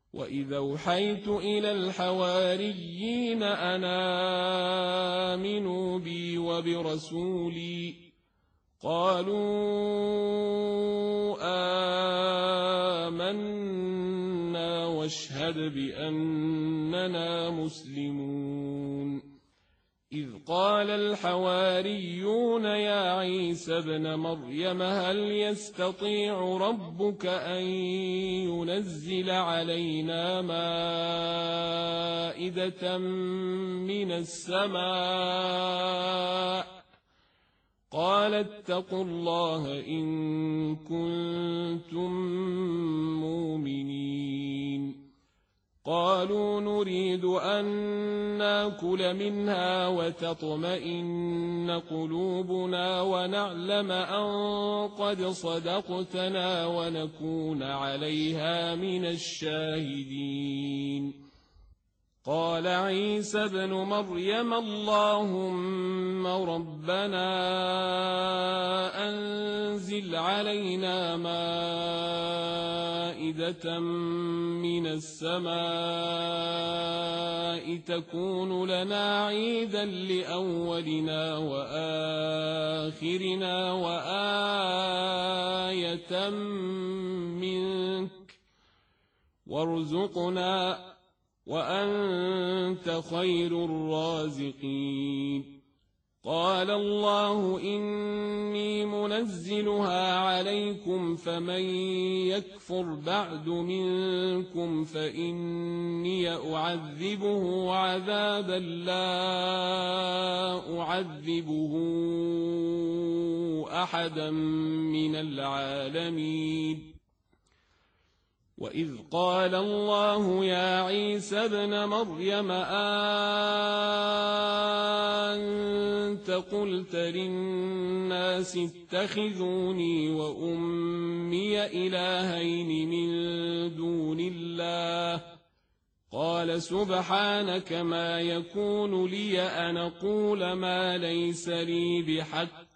وإذا أوحيت إلى الحواريين أن آمنوا بي وبرسولي قالوا آمنا واشهد بأننا مسلمون إذ قال الحواريون يا عيسى ابن مريم هل يستطيع ربك أن ينزل علينا مائدة من السماء قال اتقوا الله إن كنتم مؤمنين قالوا نريد أن ناكل منها وتطمئن قلوبنا ونعلم أن قد صدقتنا ونكون عليها من الشاهدين قال عيسى ابن مريم اللهم ربنا أنزل علينا مائدة من السماء تكون لنا عيدا لأولنا وآخرنا وآية منك وارزقنا وأنت خير الرازقين قال الله إني منزلها عليكم فمن يكفر بعد منكم فإني أعذبه عذابا لا أعذبه أحدا من العالمين وإذ قال الله يا عيسى ابن مريم أنت قلت للناس اتخذوني وأمي إلهين من دون الله قال سبحانك ما يكون لي أن أقول ما ليس لي بحق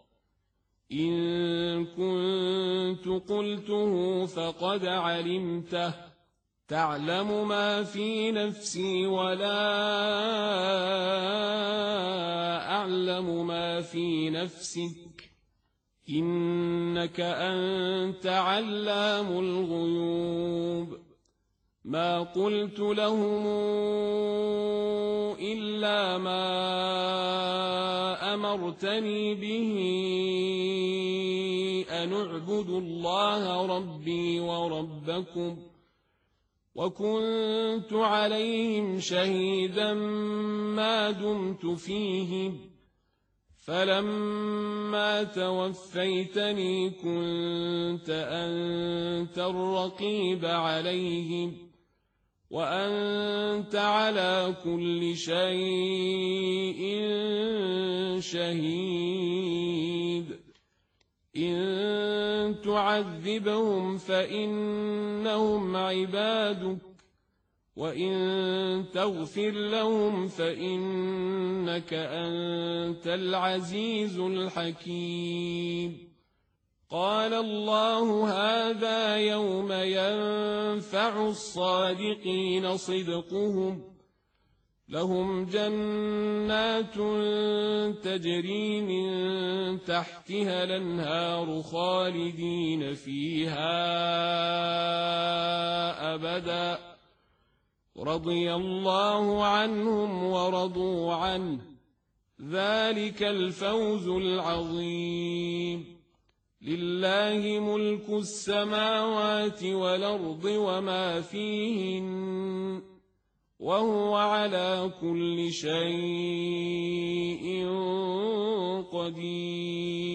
إن كنت قلته فقد علمته تعلم ما في نفسي ولا أعلم ما في نفسك إنك أنت علام الغيوب ما قلت لهم إلا ما أمرتني به أن اعبدوا الله ربي وربكم وكنت عليهم شهيدا ما دمت فيهم فلما توفيتني كنت أنت الرقيب عليهم وأنت على كل شيء شهيد إن تعذبهم فإنهم عبادك وإن تغفر لهم فإنك أنت العزيز الحكيم قال الله هذا يوم ينفع الصادقين صدقهم لهم جنات تجري من تحتها الأنهار خالدين فيها أبدا رضي الله عنهم ورضوا عنه ذلك الفوز العظيم لله ملك السماوات والأرض وما فيهن وهو على كل شيء قدير